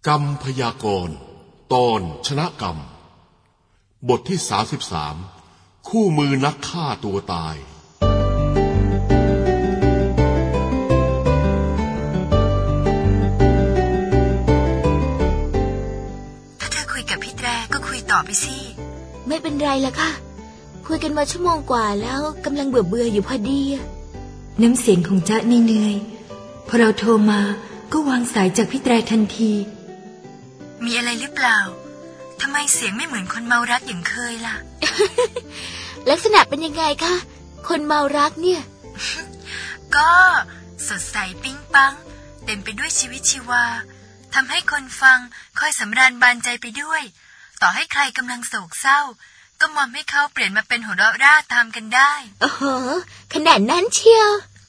กรรมพยากรณ์ตอนชนะกรรมบทที่33คู่มือนักฆ่าตัวตายถ้าเธอคุยกับพี่แตรก็คุยต่อไปสิไม่เป็นไรละค่ะคุยกันมาชั่วโมงกว่าแล้วกำลังเบื่ออยู่พอดีน้ำเสียงของจ๊ะเหนื่อยพอเราโทรมาก็วางสายจากพี่แตรทันทีมีอะไรหรือเปล่าทำไมเสียงไม่เหมือนคนเมารักอย่างเคยล่ะลักษณะเป็นยังไงคะคนเมารักเนี่ยก็สดใสปิ๊งปังเต็มไปด้วยชีวิตชีวาทำให้คนฟังคอยสำราญบานใจไปด้วยต่อให้ใครกำลังโศกเศร้าก็มอมให้เขาเปลี่ยนมาเป็นหัวเราะร่าตามกันได้โอ้โหขนาดนั้นเชียว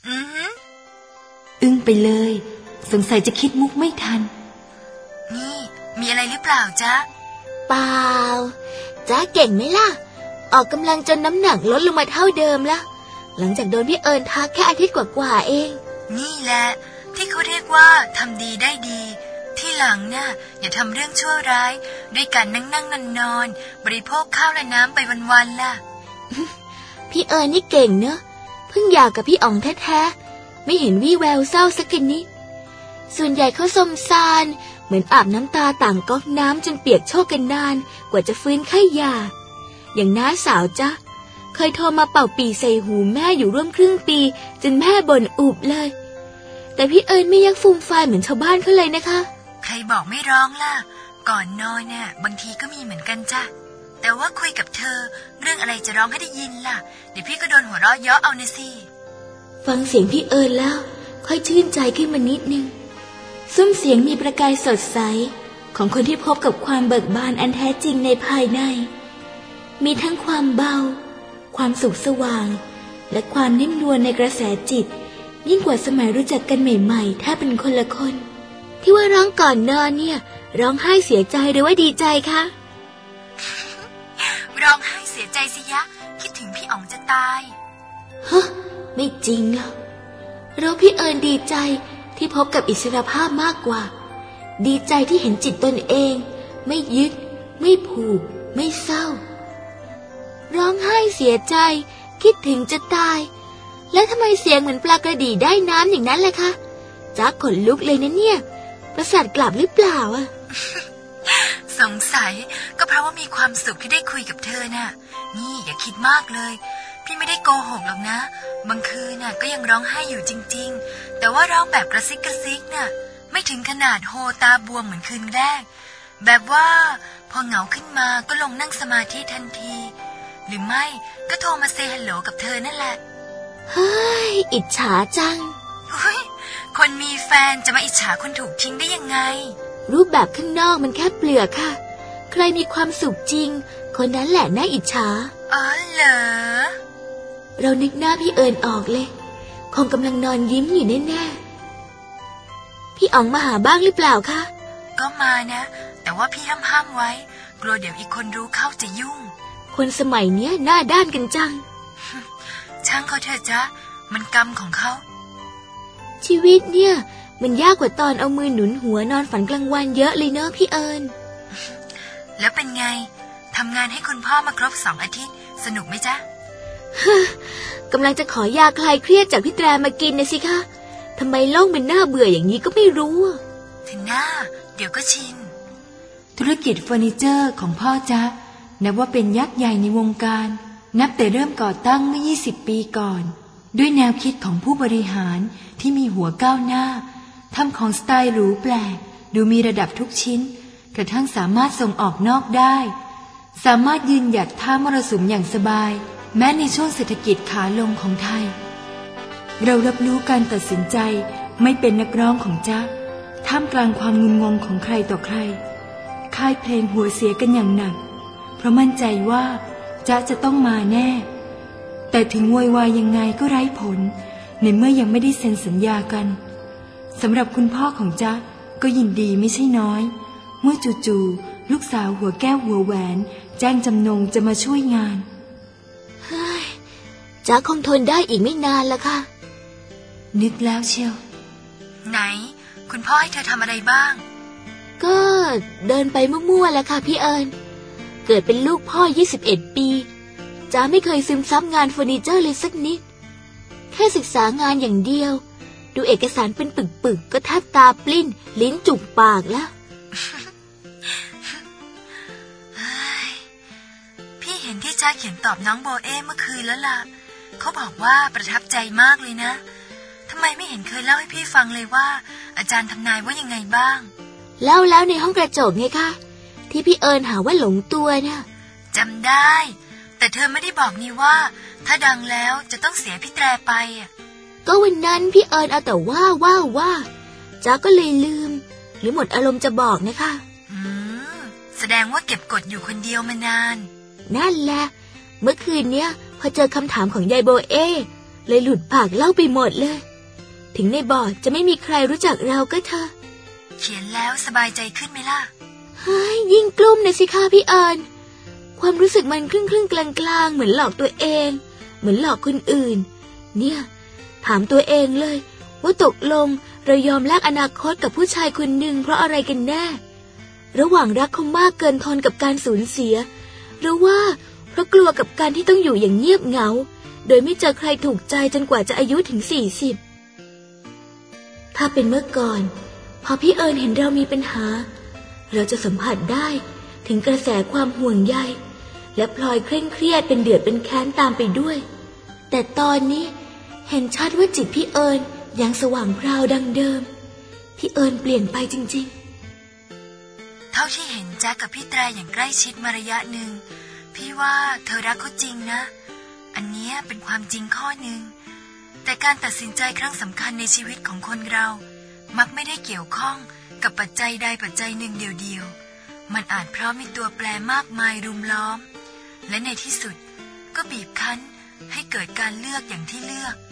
อึ้งไปเลยสงสัยจะคิดมุกไม่ทันนี่มีอะไรหรือเปล่าจ๊ะเปล่าจ๊ะเก่งไหมล่ะออกกำลังจนน้ำหนักลดลงมาเท่าเดิมละหลังจากโดนพี่เอิญทักแค่อาทิตย์กว่าเองนี่แหละที่เขาเรียกว่าทำดีได้ดีที่หลังน่ะอย่าทำเรื่องชั่วร้ายด้วยการนั่งนอนบริโภคข้าวและน้ำไปวันๆล่ะพี่เอิญนี่เก่งเนอะเพิ่งหย่ากับพี่อ๋องแท้ๆไม่เห็นวี่แววเศร้าสักนิดส่วนใหญ่เขาสมซานเหมือนอาบน้ำตาต่างก๊อกน้ำจนเปียกโชกกันนานกว่าจะฟื้นไข้หย่าอย่างน้าสาวจ๊ะเคยโทรมาเป่าปีใส่หูแม่อยู่ร่วมครึ่งปีจนแม่บ่นอุบเลยแต่พี่เอิญไม่ยักฟูมฟายเหมือนชาวบ้านเขาเลยนะคะใครบอกไม่ร้องล่ะก่อนนอนเนี่ยบางทีก็มีเหมือนกันจ้ะแต่ว่าคุยกับเธอเรื่องอะไรจะร้องให้ได้ยินล่ะเดี๋ยวพี่ก็โดนหัวเราะเยาะเอานะสิฟังเสียงพี่เอิญแล้วค่อยชื่นใจขึ้นมานิดนึงซุ้มเสียงมีประกายสดใสของคนที่พบกับความเบิกบานอันแท้จริงในภายในมีทั้งความเบาความสุขสว่างและความนิ่มนวลในกระแสจิตยิ่งกว่าสมัยรู้จักกันใหม่ๆถ้าเป็นคนละคนที่ว่าร้องก่อนนอนเนี่ยร้องไห้เสียใจหรือว่าดีใจคะร้องไห้เสียใจสิยะคิดถึงพี่อ๋องจะตายฮะไม่จริงหรอกเราพี่เอิญดีใจที่พบกับอิสรภาพมากกว่าดีใจที่เห็นจิตตนเองไม่ยึดไม่ผูกไม่เศร้าร้องไห้เสียใจคิดถึงจะตายแล้วทำไมเสียงเหมือนปลากระดีได้น้ำอย่างนั้นล่ะคะจ๊ะขนลุกเลยนะเนี่ยประสาทกลับหรือเปล่าอ่ะสงสัยก็เพราะว่ามีความสุขที่ได้คุยกับเธอน่ะนี่อย่าคิดมากเลยพี่ไม่ได้โกหกหรอกนะบางคืนน่ะก็ยังร้องไห้อยู่จริงๆแต่ว่าร้องแบบกระซิกน่ะไม่ถึงขนาดโฮตาบวมเหมือนคืนแรกแบบว่าพอเหงาขึ้นมาก็ลงนั่งสมาธิทันทีหรือไม่ก็โทรมาเซฮัลโหลกับเธอนั่นแหละเฮ้ยอิจฉาจังคนมีแฟนจะมาอิจฉาคนถูกทิ้งได้ยังไงรูปแบบข้างนอกมันแค่เปลือกค่ะใครมีความสุขจริงคนนั้นแหละน่าอิจฉาอ๋อเหรอเรานึกหน้าพี่เอิญออกเลยคงกำลังนอนยิ้มอยู่แน่ๆพี่อ๋องมาหาบ้างหรือเปล่าคะก็มานะแต่ว่าพี่ห้ามไว้กลัวเดี๋ยวอีกคนรู้เข้าจะยุ่งคนสมัยเนี้ยหน้าด้านกันจังช่างเขาเถอะจ๊ะมันกรรมของเขาชีวิตเนี่ยมันยากกว่าตอนเอามือหนุนหัวนอนฝันกลางวันเยอะเลยเนอะพี่เอิญแล้วเป็นไงทำงานให้คุณพ่อมาครบ2 อาทิตย์สนุกไหมจ๊ะกำลังจะขอยาคลายเครียดจากพี่แตรมากินนะสิคะทำไมโลกมันน่าเบื่ออย่างนี้ก็ไม่รู้ถึงหน้าเดี๋ยวก็ชินธุรกิจเฟอร์นิเจอร์ของพ่อจ๊ะนับว่าเป็นยักษ์ใหญ่ในวงการนับแต่เริ่มก่อตั้งเมื่อ20 ปีก่อนด้วยแนวคิดของผู้บริหารที่มีหัวก้าวหน้าทำของสไตล์หรูแปลกดูมีระดับทุกชิ้นกระทั่งสามารถส่งออกนอกได้สามารถยืนหยัดท่ามรสุมอย่างสบายแม้ในช่วงเศรษฐกิจขาลงของไทยเรารับรู้การตัดสินใจไม่เป็นนักร้องของจ๊ะท่ามกลางความงุนงงของใครต่อใครค่ายเพลงหัวเสียกันอย่างหนักเพราะมั่นใจว่าจ๊ะจะต้องมาแน่แต่ถึงโวยวายยังไงก็ไร้ผลในเมื่อยังไม่ได้เซ็นสัญญากันสำหรับคุณพ่อของจ๊ะก็ยินดีไม่ใช่น้อยเมื่อจู่ๆลูกสาวหัวแก้วหัวแหวนแจ้งจำนงจะมาช่วยงานเฮ้ยจ๊ะคงทนได้อีกไม่นานละค่ะนึกแล้วเชียวไหนคุณพ่อให้เธอทำอะไรบ้างก็เดินไปมั่วๆแหละค่ะพี่เอิญเกิดเป็นลูกพ่อ21 ปีจ๋าไม่เคยซึมซับงานเฟอร์นิเจอร์เลยสักนิดแค่ศึกษางานอย่างเดียวดูเอกสารเป็นปึกๆก็แทบตาปลิ้นลิ้นจุกปากแล้วพี่เห็นที่จ้าเขียนตอบน้องโบเอเมื่อคืนแล้วล่ะเขาบอกว่าประทับใจมากเลยนะทำไมไม่เห็นเคยเล่าให้พี่ฟังเลยว่าอาจารย์ทำนายว่ายังไงบ้างเล่าแล้วในห้องกระจกไงคะที่พี่เอิญหาว่าหลงตัวนะจำได้แต่เธอไม่ได้บอกนี่ว่าถ้าดังแล้วจะต้องเสียพี่แตรไปก็วันนั้นพี่เอิญเอาแต่ว่าจ้าก็เลยลืมหรือหมดอารมณ์จะบอกนะคะแสดงว่าเก็บกดอยู่คนเดียวมานานนั่นแหละเมื่อคืนเนี้ยพอเจอคำถามของยายโบเอเลยหลุดปากเล่าไปหมดเลยถึงในบอร์ดจะไม่มีใครรู้จักเราก็เถอะเขียนแล้วสบายใจขึ้นไหมล่ะเฮ้ยยิ่งกลุ้มนะสิคะพี่เอิญความรู้สึกมันครึ่งกลางเหมือนหลอกตัวเองเหมือนหลอกคนอื่นเนี่ยถามตัวเองเลยว่าตกลงเรายอมแลกอนาคตกับผู้ชายคนหนึ่งเพราะอะไรกันแน่ระหว่างรักเขามากเกินทนกับการสูญเสียหรือว่าเพราะกลัวกับการที่ต้องอยู่อย่างเงียบเหงาโดยไม่เจอใครถูกใจจนกว่าจะอายุถึง40ถ้าเป็นเมื่อก่อนพอพี่เอิญเห็นเรามีปัญหาเราจะสัมผัสได้ถึงกระแสความห่วงใยและพลอยเคร่งเครียดเป็นเดือดเป็นแค้นตามไปด้วยแต่ตอนนี้เห็นชัดว่าจิตพี่เอิญยังสว่างพราวดังเดิมพี่เอิญเปลี่ยนไปจริงๆเท่าที่เห็นแจ๊กกับพี่แตรอย่างใกล้ชิดมาระยะหนึ่งพี่ว่าเธอรักเขาจริงนะอันนี้เป็นความจริงข้อหนึ่งแต่การตัดสินใจครั้งสำคัญในชีวิตของคนเรามักไม่ได้เกี่ยวข้องกับปัจจัยใดปัจจัยหนึ่งเดียวๆมันอาจเพราะมีตัวแปรมากมายรุมล้อมและในที่สุดก็บีบคั้นให้เกิดการเลือกอย่างที่เลือก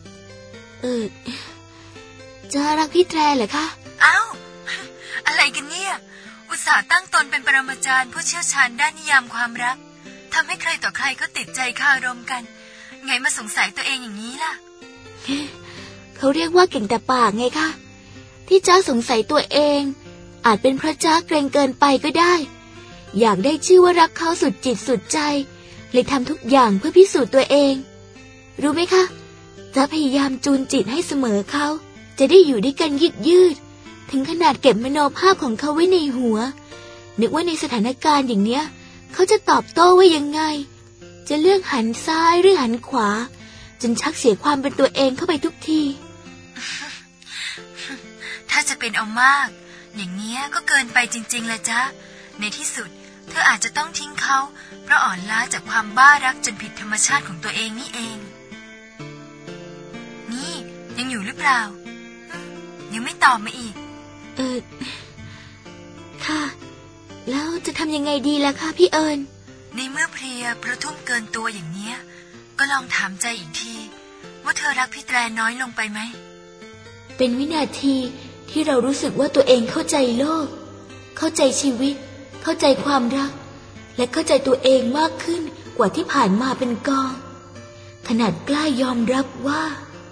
จะรักพี่แตรเหรอคะอ้าวอะไรกันเนี่ยอุตส่าห์ตั้งตนเป็นปรมาจารย์ผู้เชี่ยวชาญด้านนิยามความรักทำให้ใครต่อใครก็ติดใจคารมกันไงมาสงสัยตัวเองอย่างนี้ล่ะเขาเรียกว่าเก่งแต่ปากไงคะที่จ้าสงสัยตัวเองอาจเป็นเพราะจ้าเกรงเกินไปก็ได้อยากได้ชื่อว่ารักเขาสุดจิตสุดใจเลยทำทุกอย่างเพื่อพิสูจน์ตัวเองรู้ไหมคะจ้าพยายามจูนจิตให้เสมอเขาจะได้อยู่ด้วยกันยืดถึงขนาดเก็บมโนภาพของเขาไว้ในหัวนึกว่าในสถานการณ์อย่างเนี้ยเขาจะตอบโต้ว่ายังไงจะเลือกหันซ้ายหรือหันขวาจนชักเสียความเป็นตัวเองเข้าไปทุกทีถ้าจะเป็นเอามากอย่างเนี้ยก็เกินไปจริงๆละจ๊ะในที่สุดเธออาจจะต้องทิ้งเขาเพราะอ่อนล้าจากความบ้ารักจนผิดธรรมชาติของตัวเองนี่เองนี่ยังอยู่หรือเปล่ายังไม่ตอบมาอีกค่ะแล้วจะทำยังไงดีล่ะคะพี่เอิญในเมื่อเพลียเพราะทุ่มเกินตัวอย่างเนี้ยก็ลองถามใจอีกทีว่าเธอรักพี่แตรน้อยลงไปไหมเป็นวินาทีที่เรารู้สึกว่าตัวเองเข้าใจโลกเข้าใจชีวิตเข้าใจความรักและเข้าใจตัวเองมากขึ้นกว่าที่ผ่านมาเป็นกองขนาดกล้ายอมรับว่า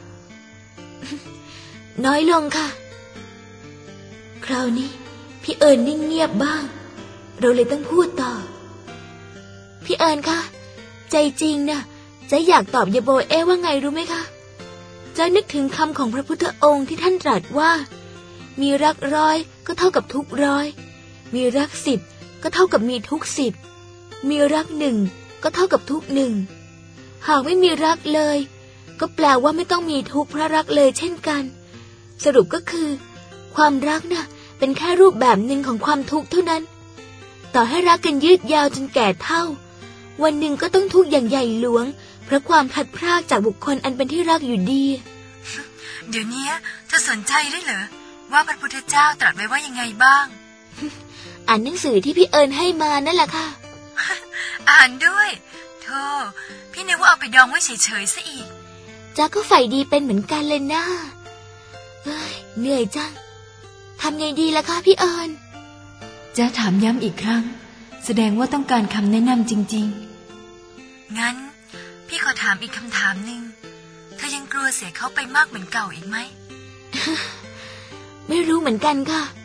น้อยลงค่ะคราวนี้พี่เอิญนิ่งเงียบบ้างเราเลยต้องพูดต่อพี่เอิญคะใจจริงนะจะอยากตอบยาโบเอว่าไงรู้ไหมคะจะนึกถึงคำของพระพุทธองค์ที่ท่านตรัสว่ามีรัก100ก็เท่ากับทุก100มีรัก10ก็เท่ากับมีทุก10มีรัก1ก็เท่ากับทุก1หากไม่มีรักเลยก็แปลว่าไม่ต้องมีทุกข์เพราะรักเลยเช่นกันสรุปก็คือความรักน่ะเป็นแค่รูปแบบหนึ่งของความทุกข์เท่านั้นต่อให้รักกันยืดยาวจนแก่เฒ่าวันหนึ่งก็ต้องทุกข์อย่างใหญ่หลวงเพราะความพลัดพรากจากบุคคลอันเป็นที่รักอยู่ดีเดี๋ยวนี้เธอสนใจได้เหรอว่าพระพุทธเจ้าตรัสไว้ว่ายังไงบ้างอ่านหนังสือที่พี่เอิญให้มานั่นแหละค่ะอ่านด้วยโธ่พี่นึกว่าเอาไปดองไว้เฉยๆซะอีกจ้าก็ใฝ่ดีเป็นเหมือนกันเลยนะเหนื่อยจังทำไงดีล่ะคะพี่เอิญจ้าถามย้ำอีกครั้งแสดงว่าต้องการคำแนะนำจริงๆงั้นพี่ขอถามอีกคำถามหนึ่งเธอยังกลัวเสียเขาไปมากเหมือนเก่าอีกไหมไม่รู้เหมือนกันค่ะ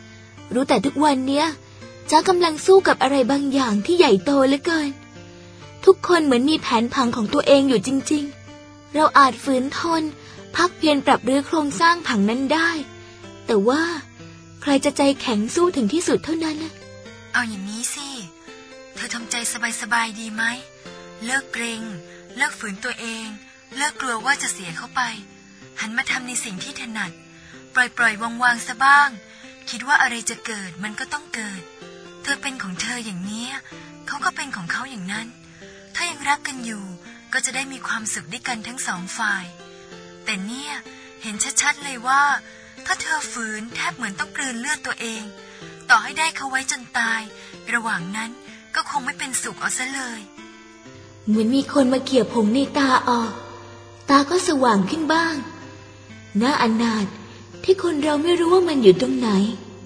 รู้แต่ทุกวันเนี้ยจ๊ะกำลังสู้กับอะไรบางอย่างที่ใหญ่โตเหลือเกินทุกคนเหมือนมีแผนผังของตัวเองอยู่จริงๆเราอาจฝืนทนพักเพียรปรับรื้อโครงสร้างผังนั้นได้แต่ว่าใครจะใจแข็งสู้ถึงที่สุดเท่านั้นนะเอาอย่างนี้สิเธอทำใจสบายๆดีไหมเลิกเกรงเลิกฝืนตัวเองเลิกกลัวว่าจะเสียเขาไปหันมาทำในสิ่งที่ถนัดปล่อยวางๆซะบ้างคิดว่าอะไรจะเกิดมันก็ต้องเกิดเธอเป็นของเธออย่างนี้เขาก็เป็นของเขาอย่างนั้นถ้ายังรักกันอยู่ก็จะได้มีความสุขด้วยกันทั้งสองฝ่ายแต่เนี่ยเห็นชัดๆเลยว่าถ้าเธอฝืนแทบเหมือนต้องกลืนเลือดตัวเองต่อให้ได้เขาไว้จนตายระหว่างนั้นก็คงไม่เป็นสุขเอาซะเลยเหมือนมีคนมาเกี่ยผงในตาออกตาก็สว่างขึ้นบ้างน่าอนาถที่คนเราไม่รู้ว่ามันอยู่ตรงไหน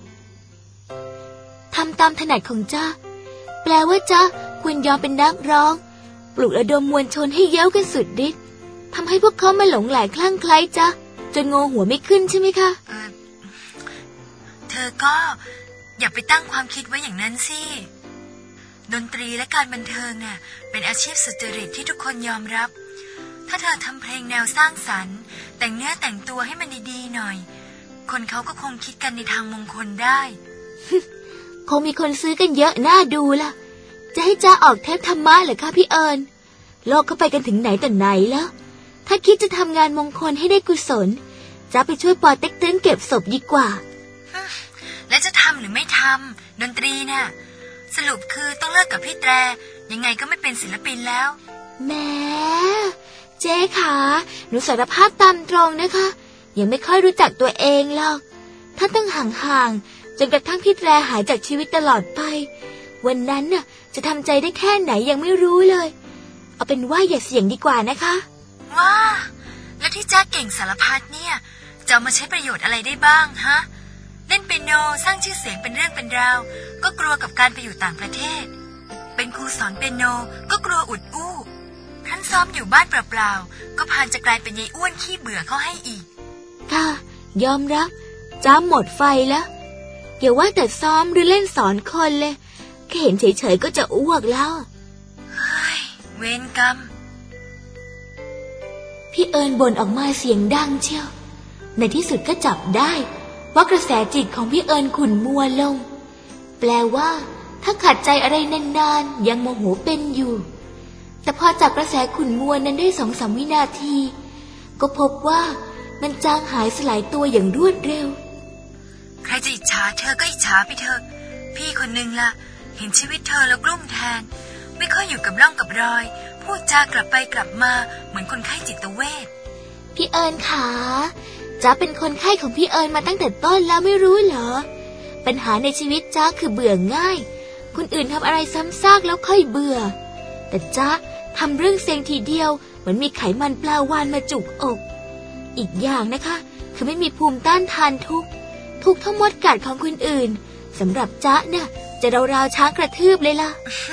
ทำตามถนัดของจ๊ะแปลว่าจ๊ะควรยอมเป็นนักร้องปลุกระดมมวลชนให้เย้ากันสุดฤทธิ์ทำให้พวกเขามาหลงไหลคลั่งไคล้จ๊ะจนงอหัวไม่ขึ้นใช่ไหมคะเธอก็อย่าไปตั้งความคิดไว้อย่างนั้นสิดนตรีและการบันเทิงน่ะเป็นอาชีพสุจริตที่ทุกคนยอมรับถ้าเธอทำเพลงแนวสร้างสรรค์แต่งเนื้อแต่งตัวให้มันดีๆหน่อยคนเขาก็คงคิดกันในทางมงคลได้คงมีคนซื้อกันเยอะน่าดูล่ะจะให้จ้าออกเทปธรรมะเหรอคะพี่เอิญโลกเขาไปกันถึงไหนแต่ไหนแล้วถ้าคิดจะทำงานมงคลให้ได้กุศลจ้าไปช่วยปอเต็กตึงเก็บศพดีกว่าแล้วจะทำหรือไม่ทำดนตรีน่ะสรุปคือต้องเลิกกับพี่แตรยังไงก็ไม่เป็นศิลปินแล้วแหมเจ๊ขาหนูสารภาพตามตรงนะคะยังไม่ค่อยรู้จักตัวเองหรอกถ้าต้องห่างๆจนกระทั่งพี่แตรหายจากชีวิตตลอดไปวันนั้นน่ะจะทำใจได้แค่ไหนยังไม่รู้เลยเอาเป็นว่าอย่าเสี่ยงดีกว่านะคะว้าแล้วที่จ้าเก่งสารพัดเนี่ยจะเอามาใช้ประโยชน์อะไรได้บ้างฮะเล่นเปียโนสร้างชื่อเสียงเป็นเรื่องเป็นราวก็กลัวกับการไปอยู่ต่างประเทศเป็นครูสอนเปียโนก็กลัวอุดอู้ท่านซ้อมอยู่บ้านเปล่าๆก็พานจะกลายเป็นยายอ้วนขี้เบื่อเขาให้อีกค่ะยอมรับจ้าหมดไฟแล้วอย่าว่าแต่ซ้อมหรือเล่นสอนคนเลยแค่เห็นเฉยๆก็จะอ้วกแล้วเฮ้ยเวรกรรมพี่เอิญบ่นออกมาเสียงดังเชียวในที่สุดก็จับได้ว่ากระแสจิตของพี่เอิญขุ่นมัวลงแปลว่าถ้าขัดใจอะไรนานๆยังโมโหเป็นอยู่แต่พอจับกระแสขุ่นมัวนั้นได้ 2-3 วินาทีก็พบว่ามันจางหายสลายตัวอย่างรวดเร็วใครจะอิจฉาเธอก็อิจฉาไปเถอะพี่คนนึงล่ะเห็นชีวิตเธอแล้วกลุ้มแทนไม่ค่อยอยู่กับร่องกับรอยพูดจากลับไปกลับมาเหมือนคนไข้จิตเวชพี่เอิญขาจ๊ะเป็นคนไข้ของพี่เอิญมาตั้งแต่ต้นแล้วไม่รู้เหรอปัญหาในชีวิตจ๊ะคือเบื่อง่ายคนอื่นทำอะไรซ้ำซากแล้วค่อยเบื่อแต่จ๊ะทำเรื่องเซ็งทีเดียวเหมือนมีไขมันปลาวาฬมาจุกอกอีกอย่างนะคะคือไม่มีภูมิต้านทานทุกทั้งมดกัดของคนอื่นสำหรับจ๊ะเนี่ยจะราวๆช้างกระทืบเลยล่ะ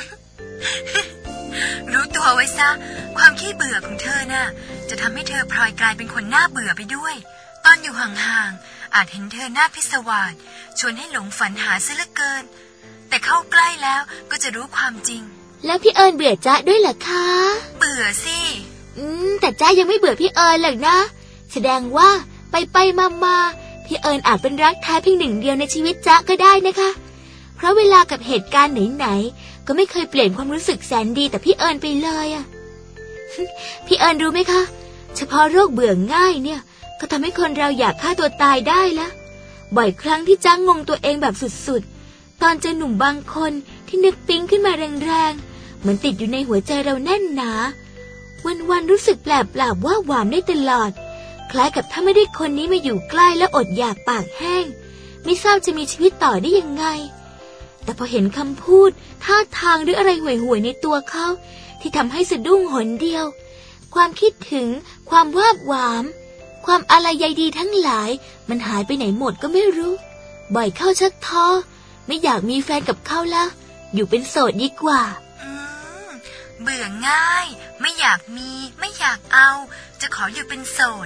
รู้ตัวไว้ซะความขี้เบื่อของเธอน่ะจะทำให้เธอพลอยกลายเป็นคนน่าเบื่อไปด้วยตอนอยู่ห่างๆอาจเห็นเธอหน้าพิศวาสชวนให้หลงฝันหาซะเหลือเกินแต่เข้าใกล้แล้วก็จะรู้ความจริงแล้วพี่เอิญเบื่อจ๊ะด้วยเหรอคะเบื่อสิแต่จ๊ะยังไม่เบื่อพี่เอิญหรอกนะแสดงว่าไปมาพี่เอิญอาจเป็นรักแท้เพียงหนึ่งเดียวในชีวิตจ๊ะก็ได้นะคะเพราะเวลากับเหตุการณ์ไหนๆก็ไม่เคยเปลี่ยนความรู้สึกแสนดีแต่พี่เอิญไปเลยอ่ะ พี่เอิญรู้ไหมคะเฉพาะโรคเบื่อง่ายเนี่ยก็ทำให้คนเราอยากฆ่าตัวตายได้ละบ่อยครั้งที่จ๊ะงงตัวเองแบบสุดๆตอนเจอหนุ่มบางคนที่นึกปิ๊งขึ้นมาแรงๆเหมือนติดอยู่ในหัวใจเราแน่นหนาวันๆรู้สึกแปลกว่าหวามได้ตลอดคล้ายกับถ้าไม่ได้คนนี้มาอยู่ใกล้แล้วอดอยากปากแห้งไม่ทราบจะมีชีวิตต่อได้ยังไงแต่พอเห็นคำพูดท่าทางหรืออะไรห่วยๆในตัวเขาที่ทำให้สะดุ้งหนเดียวความคิดถึงความวาบหวามความอะไรใยดีทั้งหลายมันหายไปไหนหมดก็ไม่รู้บ่อยเข้าชักท้อไม่อยากมีแฟนกับเขาละอยู่เป็นโสดดีกว่าเบื่อง่ายไม่อยากมีไม่อยากเอาจะขออยู่เป็นโสดแต่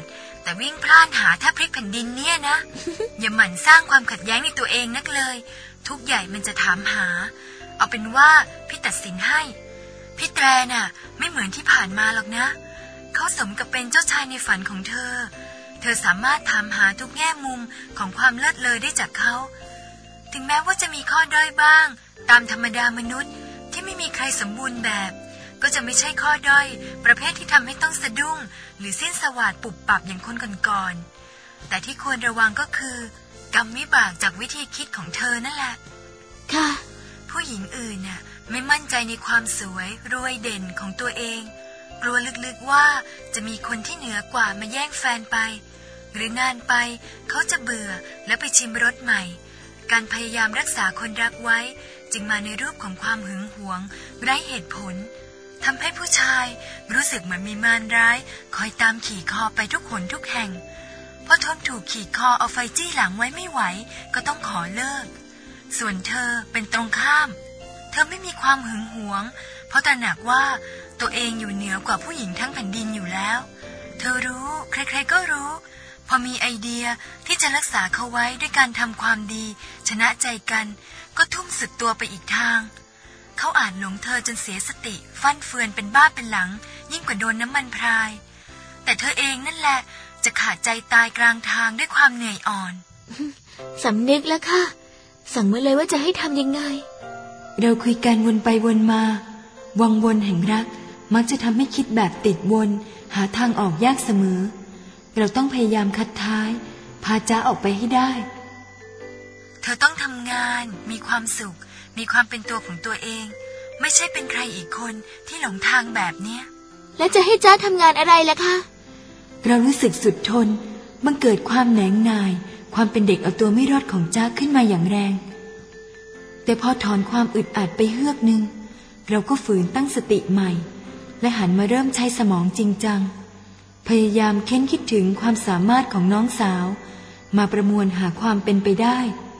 แต่วิ่งพล่านหาแทบพลิกแผ่นดินเนี่ยนะ อย่าหมั่นสร้างความขัดแย้งในตัวเองนักเลยทุกใหญ่มันจะถามหาเอาเป็นว่าพี่ตัดสินให้พี่แตรน่ะไม่เหมือนที่ผ่านมาหรอกนะเขาสมกับเป็นเจ้าชายในฝันของเธอเธอสามารถถามหาทุกแง่มุมของความเลิศเลอได้จากเขาถึงแม้ว่าจะมีข้อด้อยบ้างตามธรรมดามนุษย์ที่ไม่มีใครสมบูรณ์แบบก็จะไม่ใช่ข้อด้อยประเภทที่ทำให้ต้องสะดุ้งหรือสิ้นสวัสดิ์ปุบปับอย่างคนก่อนๆแต่ที่ควรระวังก็คือกรรมวิบากจากวิธีคิดของเธอนั่นแหละค่ะผู้หญิงอื่นน่ะไม่มั่นใจในความสวยรวยเด่นของตัวเองกลัวลึกๆว่าจะมีคนที่เหนือกว่ามาแย่งแฟนไปหรือนานไปเขาจะเบื่อแล้วไปชิมรสใหม่การพยายามรักษาคนรักไว้จึงมาในรูปของความหึงหวงไร้เหตุผลทำให้ผู้ชายรู้สึกเหมือนมีมารร้ายคอยตามขี่คอไปทุกหนทุกแห่งพอทนถูกขี่คอเอาไฟจี้หลังไว้ไม่ไหวก็ต้องขอเลิกส่วนเธอเป็นตรงข้ามเธอไม่มีความหึงหวงเพราะตระหนักว่าตัวเองอยู่เหนือกว่าผู้หญิงทั้งแผ่นดินอยู่แล้วเธอรู้ใครๆก็รู้พอมีไอเดียที่จะรักษาเขาไว้ด้วยการทำความดีชนะใจกันก็ทุ่มสุดตัวไปอีกทางเขาอาจหลงเธอจนเสียสติฟั่นเฟือนเป็นบ้าเป็นหลังยิ่งกว่าโดนน้ำมันพรายแต่เธอเองนั่นแหละจะขาดใจตายกลางทางด้วยความเหนื่อยอ่อนสำนึกแล้วค่ะสั่งมาเลยว่าจะให้ทำยังไงเราคุยกันวนไปวนมาวังวนแห่งรักมักจะทำให้คิดแบบติดวนหาทางออกยากเสมอเราต้องพยายามคัดท้ายพาจ๊ะออกไปให้ได้เธอต้องทำงานมีความสุขมีความเป็นตัวของตัวเองไม่ใช่เป็นใครอีกคนที่หลงทางแบบเนี้ยแล้วจะให้จ๊ะทำงานอะไรล่ะคะเรารู้สึกสุดทนบังเกิดความแหนงนายความเป็นเด็กเอาตัวไม่รอดของจ๊ะขึ้นมาอย่างแรงแต่พอถอนความอึดอัดไปเฮือกนึงเราก็ฝืนตั้งสติใหม่และหันมาเริ่มใช้สมองจริงจังพยายามเค้นคิดถึงความสามารถของน้องสาวมาประมวลหาความเป็นไปได้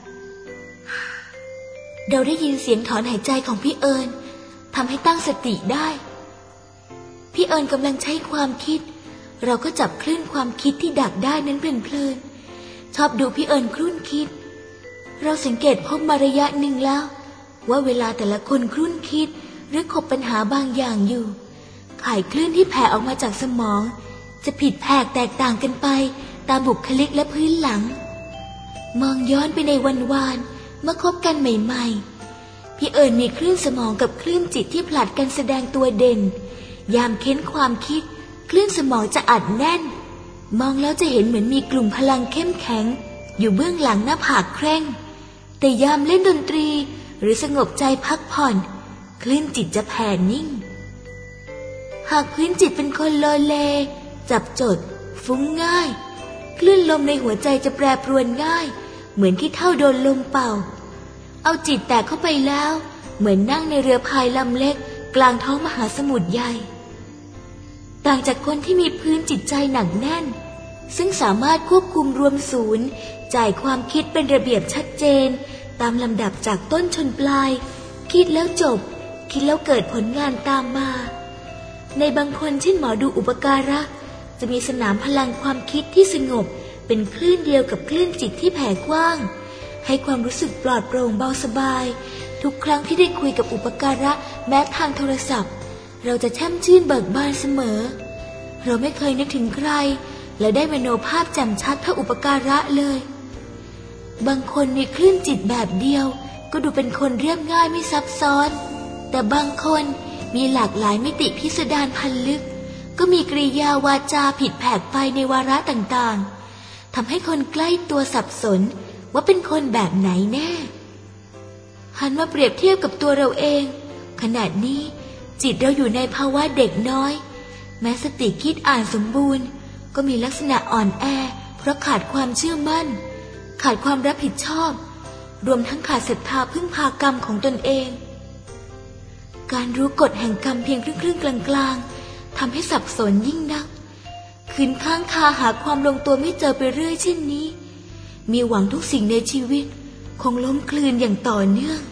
เราได้ยินเสียงถอนหายใจของพี่เอิญทำให้ตั้งสติได้พี่เอิญกำลังใช้ความคิดเราก็จับคลื่นความคิดที่ดักได้นั้นเพลินๆชอบดูพี่เอิญครุ่นคิดเราสังเกตพบมาระยะหนึ่งแล้วว่าเวลาแต่ละคนครุ่นคิดหรือขบปัญหาบางอย่างอยู่ข่ายคลื่นที่แผ่ออกมาจากสมองจะผิดแผกแตกต่างกันไปตามบุคลิกและพื้นหลังมองย้อนไปในวันวานเมื่อคบกันใหม่ๆพี่เอิญมีคลื่นสมองกับคลื่นจิตที่ผลัดกันแสดงตัวเด่นยามเค้นความคิดคลื่นสมองจะอัดแน่นมองแล้วจะเห็นเหมือนมีกลุ่มพลังเข้มแข็งอยู่เบื้องหลังหน้าผากแคร่งแต่ยามเล่นดนตรีหรือสงบใจพักผ่อนคลื่นจิตจะแผ่นิ่งหากพื้นจิตเป็นคนโลเลจับจดฟุ้งง่ายคลื่นลมในหัวใจจะแปรปรวนง่ายเหมือนขี้เถ้าโดนลมเป่าเอาจิตแตกเข้าไปแล้วเหมือนนั่งในเรือพายลำเล็กกลางท้องมหาสมุทรใหญ่ต่างจากคนที่มีพื้นจิตใจหนักแน่นซึ่งสามารถควบคุมรวมศูนย์จ่ายความคิดเป็นระเบียบชัดเจนตามลำดับจากต้นชนปลายคิดแล้วจบคิดแล้วเกิดผลงานตามมาในบางคนเช่นหมอดูอุปการะจะมีสนามพลังความคิดที่สงบเป็นคลื่นเดียวกับคลื่นจิตที่แผ่กว้างให้ความรู้สึกปลอดโปร่งเบาสบายทุกครั้งที่ได้คุยกับอุปการะแม้ทางโทรศัพท์เราจะแช่มชื่นเบิกบานเสมอเราไม่เคยนึกถึงใครและได้มโนภาพแจ่มชัดเท่าอุปการะเลยบางคนมีคลื่นจิตแบบเดียวก็ดูเป็นคนเรียบง่ายไม่ซับซ้อนแต่บางคนมีหลากหลายมิติพิสดารพันลึกก็มีกริยาวาจาผิดแผกไปในวาระต่างๆทำให้คนใกล้ตัวสับสนว่าเป็นคนแบบไหนแน่หันมาเปรียบเทียบกับตัวเราเองขณะนี้จิตเราอยู่ในภาวะเด็กน้อยแม้สติคิดอ่านสมบูรณ์ก็มีลักษณะอ่อนแอเพราะขาดความเชื่อมั่นขาดความรับผิดชอบรวมทั้งขาดศรัทธาพึ่งพากรรมของตนเองการรู้กฎแห่งกรรมเพียงครึ่งๆกลางๆทำให้สับสนยิ่งนักขืนข้างคาหาความลงตัวไม่เจอไปเรื่อยเช่นนี้มีหวังทุกสิ่งในชีวิตคงล้มคลืนอย่างต่อเนื่อง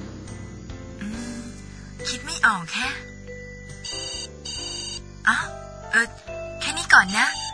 คิดไม่ออกแค่แค่นี้ก่อนนะสงสัย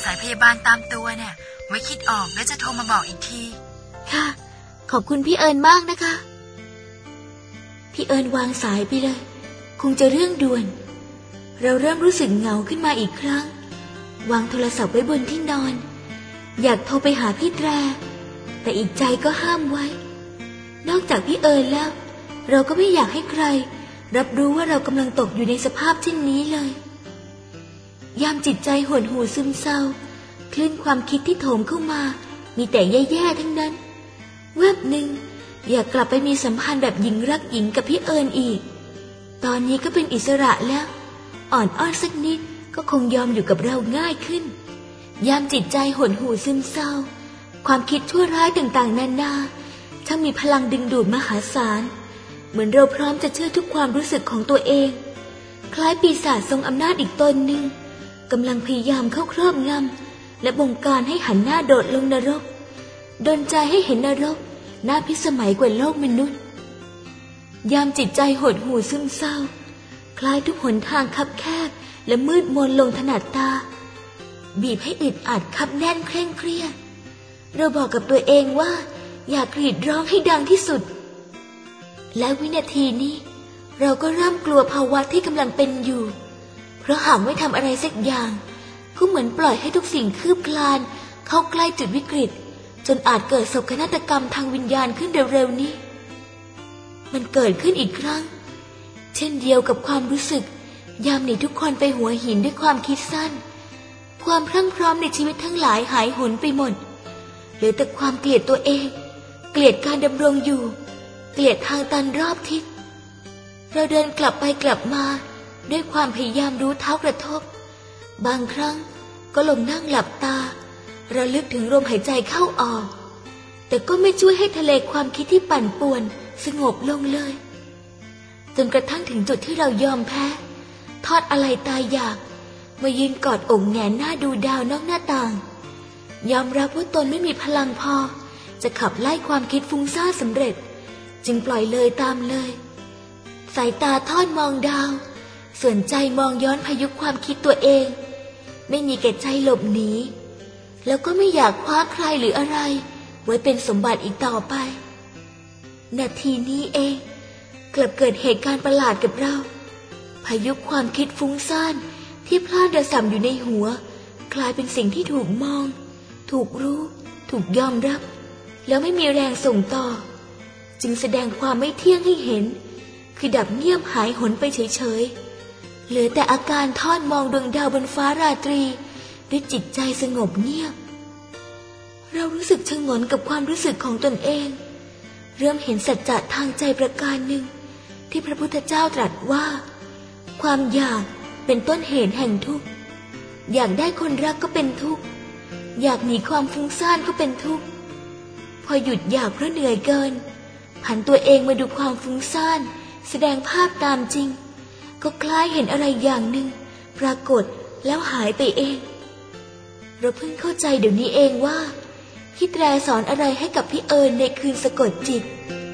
ายพยาบาลตามตัวเนี่ยไว้คิดออกแล้วจะโทรมาบอกอีกทีค่ะขอบคุณพี่เอิญมากนะคะพี่เอิญวางสายไปเลยคงจะเรื่องด่วนเราเริ่มรู้สึกเหงาขึ้นมาอีกครั้งวางโทรศัพท์ไว้บนที่นอนอยากโทรไปหาพี่แตรแต่อีกใจก็ห้ามไว้นอกจากพี่เอิญแล้วเราก็ไม่อยากให้ใครรับรู้ว่าเรากำลังตกอยู่ในสภาพเช่นนี้เลยยามจิตใจหดหู่ซึมเศร้าคลื่นความคิดที่โถมเข้ามามีแต่แย่ๆทั้งนั้นแวบหนึ่งอยากกลับไปมีสัมพันธ์แบบหญิงรักหญิงกับพี่เอิญอีกตอนนี้ก็เป็นอิสระแล้วอ่อนอ้อนสักนิดก็คงยอมอยู่กับเราง่ายขึ้นยามจิตใจหดหู่ซึมเศร้าความคิดชั่วร้ายต่างๆนานาช่างมีพลังดึงดูดมหาศาลเหมือนเราพร้อมจะเชื่อทุกความรู้สึกของตัวเองคล้ายปีศาจทรงอำนาจอีกตนหนึ่งกำลังพยายามเข้าครอบงำและบงการให้หันหน้าโดดลงนรกดลใจให้เห็นนรกน่าพิสมัยกว่าโลกมนุษย์ยามจิตใจหดหู่ซึมเศร้าคล้ายทุกหนทางคับแคบและมืดมนลงถนัดตาบีบให้อึดอัดคับแน่นเคร่งเครียดเราบอกกับตัวเองว่าอยากกรีดร้องให้ดังที่สุดและวินาทีนี้เราก็เริ่มกลัวภาวะที่กำลังเป็นอยู่เพราะหากไม่ทำอะไรสักอย่างก็เหมือนปล่อยให้ทุกสิ่งคืบคลานเข้าใกล้จุดวิกฤตจนอาจเกิดโศกนาฏกรรมทางวิญญาณขึ้นเร็วๆนี้มันเกิดขึ้นอีกครั้งเช่นเดียวกับความรู้สึกยามหนีทุกคนไปหัวหินด้วยความคิดสั้นความพรั่งพร้อมในชีวิตทั้งหลายหายหุนไปหมดเหลือแต่ความเกลียดตัวเองเกลียดการดำรงอยู่เกลียดทางตันรอบทิศเราเดินกลับไปกลับมาด้วยความพยายามรู้เท้ากระทบบางครั้งก็ลงนั่งหลับตาระลึกถึงลมหายใจเข้าออกแต่ก็ไม่ช่วยให้ทะเลความคิดที่ปั่นป่วนสงบลงเลยจนกระทั่งถึงจุดที่เรายอมแพ้ทอดอะไรตายอยากมายืนกอดอกแงนหน้าดูดาวนอกหน้าต่างยอมรับว่าตนไม่มีพลังพอจะขับไล่ความคิดฟุ้งซ่านสำเร็จจึงปล่อยเลยตามเลยสายตาทอดมองดาวส่วนใจมองย้อนพายุความคิดตัวเองไม่มีแก่ใจหลบหนีแล้วก็ไม่อยากคว้าใครหรืออะไรไว้เป็นสมบัติอีกต่อไปนาทีนี้เองกลับเกิดเหตุการณ์ประหลาดกับเราพายุความคิดฟุ้งซ่านที่พล่านระส่ำอยู่ในหัวกลายเป็นสิ่งที่ถูกมองถูกรู้ถูกยอมรับแล้วไม่มีแรงส่งต่อจึงแสดงความไม่เที่ยงให้เห็นคือดับเงียบหายหนไปเฉยๆเหลือแต่อาการทอดมองดวงดาวบนฟ้าราตรีด้วยจิตใจสงบเงียบเรารู้สึกชงนกับความรู้สึกของตนเองเริ่มเห็นสัจจะทางใจประการหนึ่งที่พระพุทธเจ้าตรัสว่าความอยากเป็นต้นเหตุแห่งทุกข์อยากได้คนรักก็เป็นทุกข์อยากหนีความฟุ้งซ่านก็เป็นทุกข์พอหยุดอยากเพราะเหนื่อยเกินผันตัวเองมาดูความฟุ้งซ่านแสดงภาพตามจริงก็คล้ายเห็นอะไรอย่างหนึ่งปรากฏแล้วหายไปเองเราเพิ่งเข้าใจเดี๋ยวนี้เองว่าพี่แตรสอนอะไรให้กับพี่เอิญในคืนสะกดจิต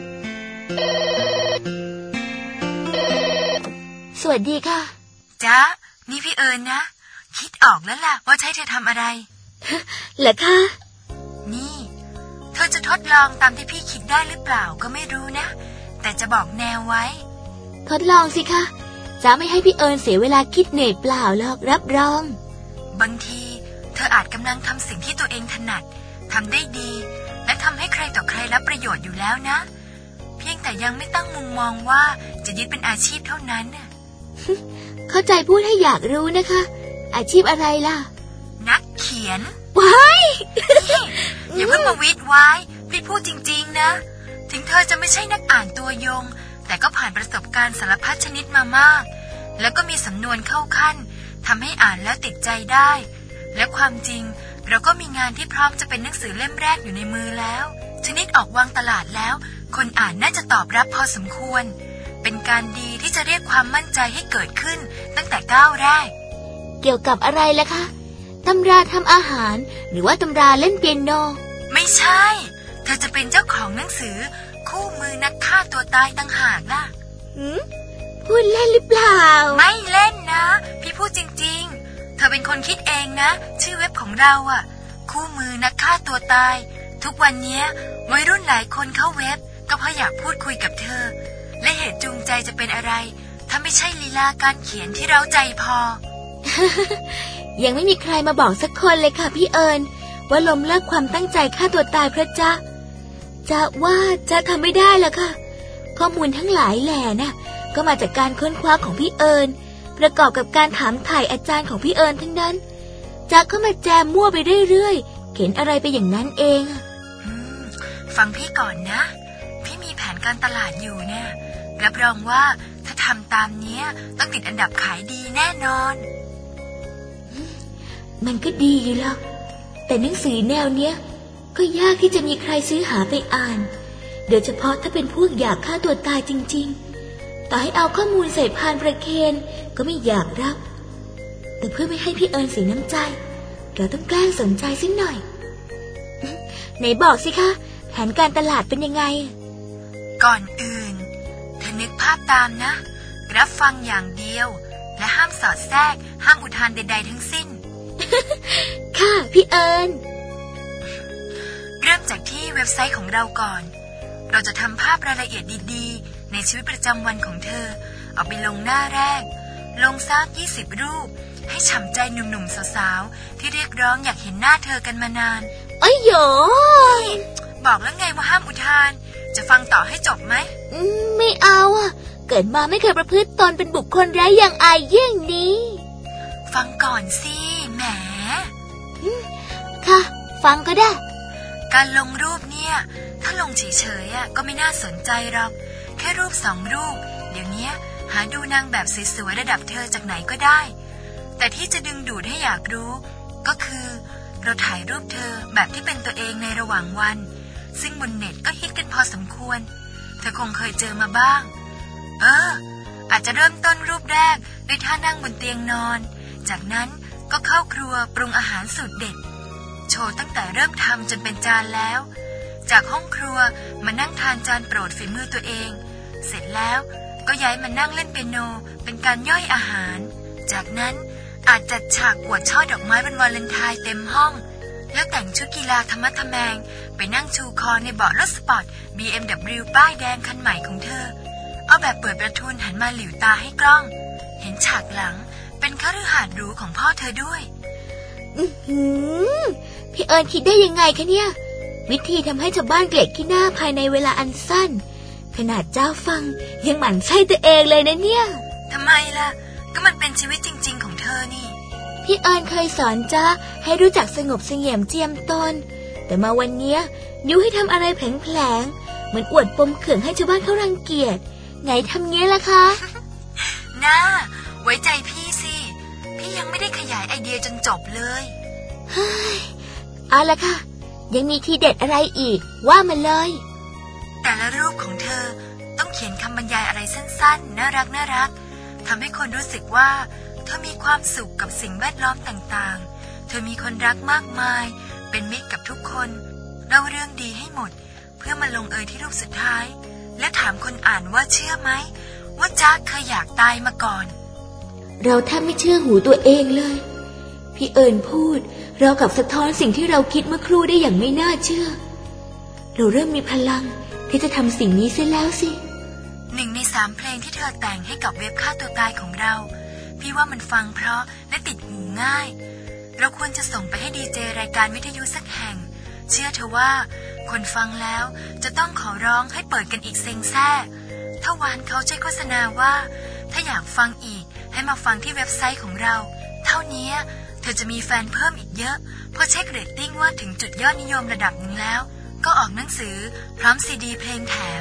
สวัสดีค่ะจ๊ะนี่พี่เอิญนะคิดออกแล้วล่ะว่าจะให้เธอทำอะไรเหรอคะนี่เธอจะทดลองตามที่พี่คิดได้หรือเปล่าก็ไม่รู้นะแต่จะบอกแนวไว้ทดลองสิคะจะไม่ให้พี่เอิญเสียเวลาคิดเหนื่อยเปล่าหรอกรับรองบางทีเธออาจกำลังทำสิ่งที่ตัวเองถนัดทำได้ดีและทำให้ใครต่อใครรับประโยชน์อยู่แล้วนะเพียงแต่ยังไม่ตั้งมุมมองว่าจะยึดเป็นอาชีพเท่านั้นน่ะเข้าใจพูดให้อยากรู้นะคะอาชีพอะไรล่ะนักเขียนว้ายอย่าเพิ่งมาวิดไว้พี่พูดจริงๆนะถึงเธอจะไม่ใช่นักอ่านตัวยงแต่ก็ผ่านประสบการณ์สารพัดชนิดมามากแล้วก็มีสำนวนเข้าขั้นทำให้อ่านแล้วติดใจได้และความจริงเราก็มีงานที่พร้อมจะเป็นหนังสือเล่มแรกอยู่ในมือแล้วชนิดออกวางตลาดแล้วคนอ่านน่าจะตอบรับพอสมควรเป็นการดีที่จะเรียกความมั่นใจให้เกิดขึ้นตั้งแต่ก้าวแรกเกี่ยวกับอะไรล่ะคะตำราทำอาหารหรือว่าตำราเล่นเปียโนไม่ใช่เธอจะเป็นเจ้าของหนังสือคู่มือนักฆ่าตัวตายต่างหากล่ะพูดเล่นหรือเปล่าไม่เล่นนะพี่พูดจริงๆเธอเป็นคนคิดเองนะชื่อเว็บของเราอ่ะคู่มือนักฆ่าตัวตายทุกวันนี้วัยรุ่นหลายคนเข้าเว็บก็เพราะอยากพูดคุยกับเธอและเหตุจูงใจจะเป็นอะไรถ้าไม่ใช่ลีลาการเขียนที่เราใจพอยังไม่มีใครมาบอกสักคนเลยค่ะพี่เอิญว่าล้มเลิกความตั้งใจฆ่าตัวตายเพราะจ๊ะว่าจ๊ะทำไม่ได้ละค่ะข้อมูลทั้งหลายแหล่น่ะก็มาจากการค้นคว้าของพี่เอิญประกอบกับการถามถ่ายอาจารย์ของพี่เอิญทั้งนั้นจ๊ะก็มาแจมมั่วไปเรื่อยๆเขียนอะไรไปอย่างนั้นเองฟังพี่ก่อนนะพี่มีแผนการตลาดอยู่เนี่ยรับรองว่าถ้าทำตามเนี้ยต้องติดอันดับขายดีแน่นอนมันก็ดีอยู่หรอกแต่หนังสือแนวเนี้ยก็ยากที่จะมีใครซื้อหาไปอ่านโดยเฉพาะถ้าเป็นพวกอยากฆ่าตัวตายจริงๆต่อให้เอาข้อมูลใส่พานประเคนก็ไม่อยากรับแต่เพื่อไม่ให้พี่เอิญเสียน้ำใจเราต้องแกล้งสนใจสักหน่อยไหนบอกสิคะแผนการตลาดเป็นยังไงก่อนอื่นเธอนึกภาพตามนะรับฟังอย่างเดียวและห้ามสอดแทรกห้ามอุทานใดๆทั้งสิ้นค่ะพี่เอิญเริ่มจากที่เว็บไซต์ของเราก่อนเราจะทำภาพรายละเอียดดีๆในชีวิตประจำวันของเธอเอาไปลงหน้าแรกลงสัก20 รูปให้ฉ่ำใจหนุ่มๆสาวๆที่เรียกร้องอยากเห็นหน้าเธอกันมานานอ้ยโยบอกแล้วไงว่าห้ามอุทานจะฟังต่อให้จบไหมไม่เอาอ่ะเกิดมาไม่เคยประพฤติตนเป็นบุคคลไร้อย่างอายเยี่ยงนี้ฟังก่อนสิแหมค่ะฟังก็ได้การลงรูปเนี่ยถ้าลงเฉยๆก็ไม่น่าสนใจหรอกแค่รูป2 รูปเดี๋ยวนี้หาดูนางแบบสวยๆระดับเธอจากไหนก็ได้แต่ที่จะดึงดูดให้อยากรู้ก็คือเราถ่ายรูปเธอแบบที่เป็นตัวเองในระหว่างวันซึ่งบนเน็ตก็ฮิตกันพอสมควรเธอคงเคยเจอมาบ้างอาจจะเริ่มต้นรูปแรกด้วยท่านั่งบนเตียงนอนจากนั้นก็เข้าครัวปรุงอาหารสูตรเด็ดโชว์ตั้งแต่เริ่มทำจนเป็นจานแล้วจากห้องครัวมานั่งทานจานโปรดฝีมือตัวเองเสร็จแล้วก็ย้ายมานั่งเล่นเปียโนเป็นการย่อยอาหารจากนั้นอาจจัดฉากอวดช่อดอกไม้เป็นวาเลนไทน์เต็มห้องแล้วแต่งชุดกีฬาธรรมะทแมงไปนั่งชูคอในเบาะรถสปอร์ต BMW ป้ายแดงคันใหม่ของเธอเอาแบบเปิดประทุนหันมาหลิวตาให้กล้องเห็นฉากหลังเป็นคฤหาสน์หรูของพ่อเธอด้วยพี่เอิญคิดได้ยังไงคะเนี่ยวิธีทำให้ชาวบ้านเกลียดขี้หน้าภายในเวลาอันสั้นขนาดเจ้าฟังยังหมั่นไส้ตัวเองเลยนะเนี่ยทำไมล่ะก็มันเป็นชีวิตจริงๆของเธอนี่พี่เอิญเคยสอนจ๊ะให้รู้จักสงบเสงี่ยมเจียมตนแต่มาวันนี้ยุให้ทำอะไรแผลงๆเหมือนอวดปมเขื่องให้ชาวบ้านเขารังเกียจไงทำเงี้ยล่ะคะน่าไว้ใจพี่สิพี่ยังไม่ได้ขยายไอเดียจนจบเลยเฮ้ยเอาละค่ะยังมีทีเด็ดอะไรอีกว่ามาเลยแต่ละรูปของเธอต้องเขียนคำบรรยายอะไรสั้นๆน่ารักทำให้คนรู้สึกว่าเธอมีความสุขกับสิ่งแวดล้อมต่างๆเธอมีคนรักมากมายเป็นมิตรกับทุกคนเล่าเรื่องดีให้หมดเพื่อมาลงเอยที่รูปสุดท้ายและถามคนอ่านว่าเชื่อไหมว่าจ๊ะเคยอยากตายมาก่อนเราแทบไม่เชื่อหูตัวเองเลยพี่เอิญพูดเรากับสะท้อนสิ่งที่เราคิดเมื่อครู่ได้อย่างไม่น่าเชื่อเราเริ่มมีพลังที่จะทำสิ่งนี้เสียแล้วสิ 1 ใน 3เพลงที่เธอแต่งให้กับเว็บฆ่าตัวตายของเราพี่ว่ามันฟังเพราะและติดหูง่ายเราควรจะส่งไปให้ดีเจรายการวิทยุสักแห่งเชื่อเธอว่าคนฟังแล้วจะต้องขอร้องให้เปิดกันอีกเซ็งแซ่ถ้าวานเขาใช้โฆษณาว่าถ้าอยากฟังอีกให้มาฟังที่เว็บไซต์ของเราเท่านี้เธอจะมีแฟนเพิ่มอีกเยอะเพราะเช็คเรตติ้งว่าถึงจุดยอดนิยมระดับหนึ่งแล้วก็ออกหนังสือพร้อมซีดีเพลงแถม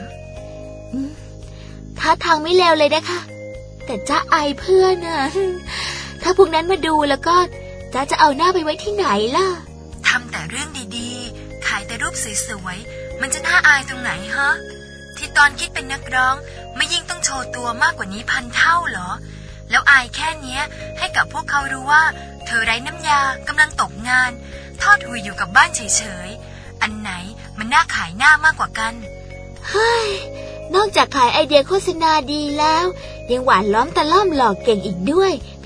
ท่าทางไม่เลวเลยนะคะแต่จ๊ะอายเพื่อนน่ะถ้าพวกนั้นมาดูแล้วก็จ๊ะจะเอาหน้าไปไว้ที่ไหนล่ะทำแต่เรื่องดีๆขายแต่รูปสวยๆมันจะน่าอายตรงไหนฮะที่ตอนคิดเป็นนักร้องไม่ยิ่งต้องโชว์ตัวมากกว่านี้1,000 เท่าเหรอแล้วอายแค่เนี้ยให้กับพวกเขารู้ว่าเธอไร้น้ำยากำลังตกงานทอดหุยอยู่กับบ้านเฉยๆอันไหนมันน่าขายหน้ามากกว่ากันเฮ้ยนอกจากขายไอเดียโฆษณาดีแล้วยังหวานล้อมตะล่อมหลอกเก่งอีกด้วยพี่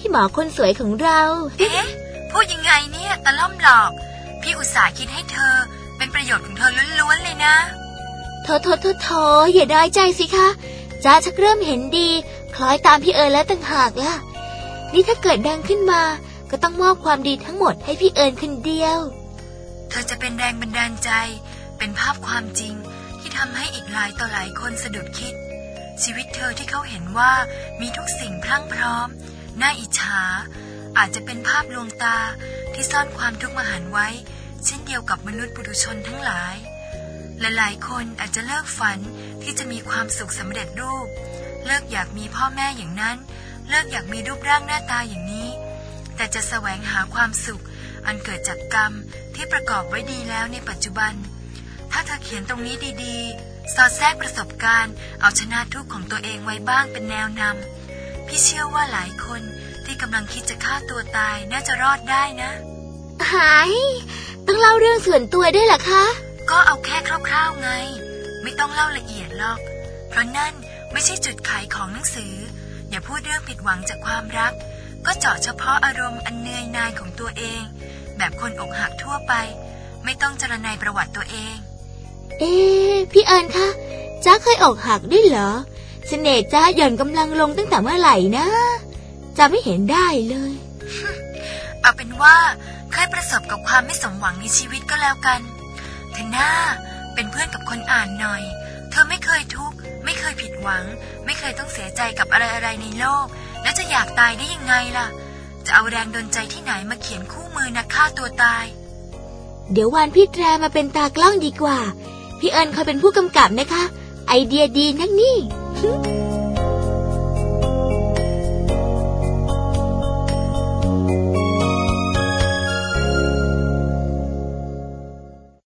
พี่หมอคนสวยของเราเอ๊ะพูดยังไงเนี่ยตะล่อมหลอกพี่อุตส่าห์คิดให้เธอเป็นประโยชน์ของเธอล้วนๆเลยนะโถอย่าได้ใจสิคะจ้าชักเริ่มเห็นดีคล้อยตามพี่เอิญแล้วต่างหากล่ะนี่ถ้าเกิดดังขึ้นมาก็ต้องมอบความดีทั้งหมดให้พี่เอิญคนเดียวเธอจะเป็นแรงบันดาลใจเป็นภาพความจริงที่ทำให้อีกหลายต่อหลายคนสะดุดคิดชีวิตเธอที่เขาเห็นว่ามีทุกสิ่งพรั่งพร้อมน่าอิจฉาอาจจะเป็นภาพลวงตาที่ซ่อนความทุกข์มหันต์ไว้เช่นเดียวกับมนุษย์ปุถุชนทั้งหลายหลายๆคนอาจจะเลิกฝันที่จะมีความสุขสำเร็จรูปเลิกอยากมีพ่อแม่อย่างนั้นเลิกอยากมีรูปร่างหน้าตาอย่างนี้แต่จะแสวงหาความสุขอันเกิดจากกรรมที่ประกอบไว้ดีแล้วในปัจจุบันถ้าเธอเขียนตรงนี้ดีๆสอดแทรกประสบการณ์เอาชนะทุกข์ของตัวเองไว้บ้างเป็นแนวนำพี่เชื่อว่าหลายคนที่กำลังคิดจะฆ่าตัวตายน่าจะรอดได้นะหายต้องเล่าเรื่องส่วนตัวด้วยเหรอคะก็เอาแค่คร่าวๆไงไม่ต้องเล่าละเอียดหรอกเพราะนั่นไม่ใช่จุดขายของหนังสืออย่าพูดเรื่องผิดหวังจากความรักก็เจาะเฉพาะอารมณ์อันเหนื่อยนายของตัวเองแบบคนอกหักทั่วไปไม่ต้องจรณัยประวัติตัวเองพี่เอิญคะจ้าเคยอกหักด้วยเหรอเสน่ห์จ้าหย่อนกำลังลงตั้งแต่เมื่อไหร่นะจ้าไม่เห็นได้เลยเอาเป็นว่าเคยประสบกับความไม่สมหวังในชีวิตก็แล้วกันเธอหน้าเป็นเพื่อนกับคนอ่านหน่อยเธอไม่เคยทุกข์ไม่เคยผิดหวังไม่เคยต้องเสียใจกับอะไรในโลกแล้วจะอยากตายได้ยังไงล่ะจะเอาแรงดลใจที่ไหนมาเขียนคู่มือนักฆ่าตัวตายเดี๋ยววานพี่แตรมาเป็นตากล้องดีกว่าพี่เอิญคอยเป็นผู้กำกับนะคะไอเดียดีนักนี่